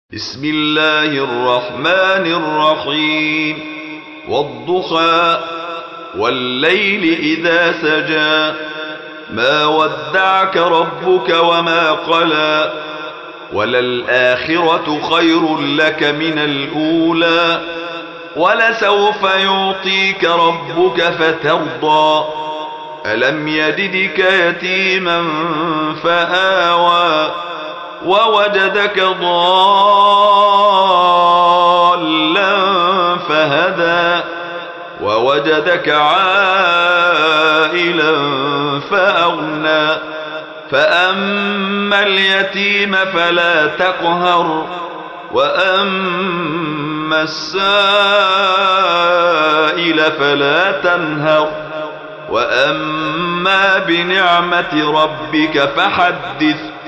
بسم الله الرحمن الرحيم والضحى والليل إذا سجى ما ودعك ربك وما قلى وللآخرة خير لك من الأولى ولسوف يعطيك ربك فترضى ألم يجدك يتيما فآوى ووجدك ضالا فهدى ووجدك عائلا فأغنى فأما اليتيم فلا تقهر وأما السائل فلا تنهر وأما بنعمة ربك فحدث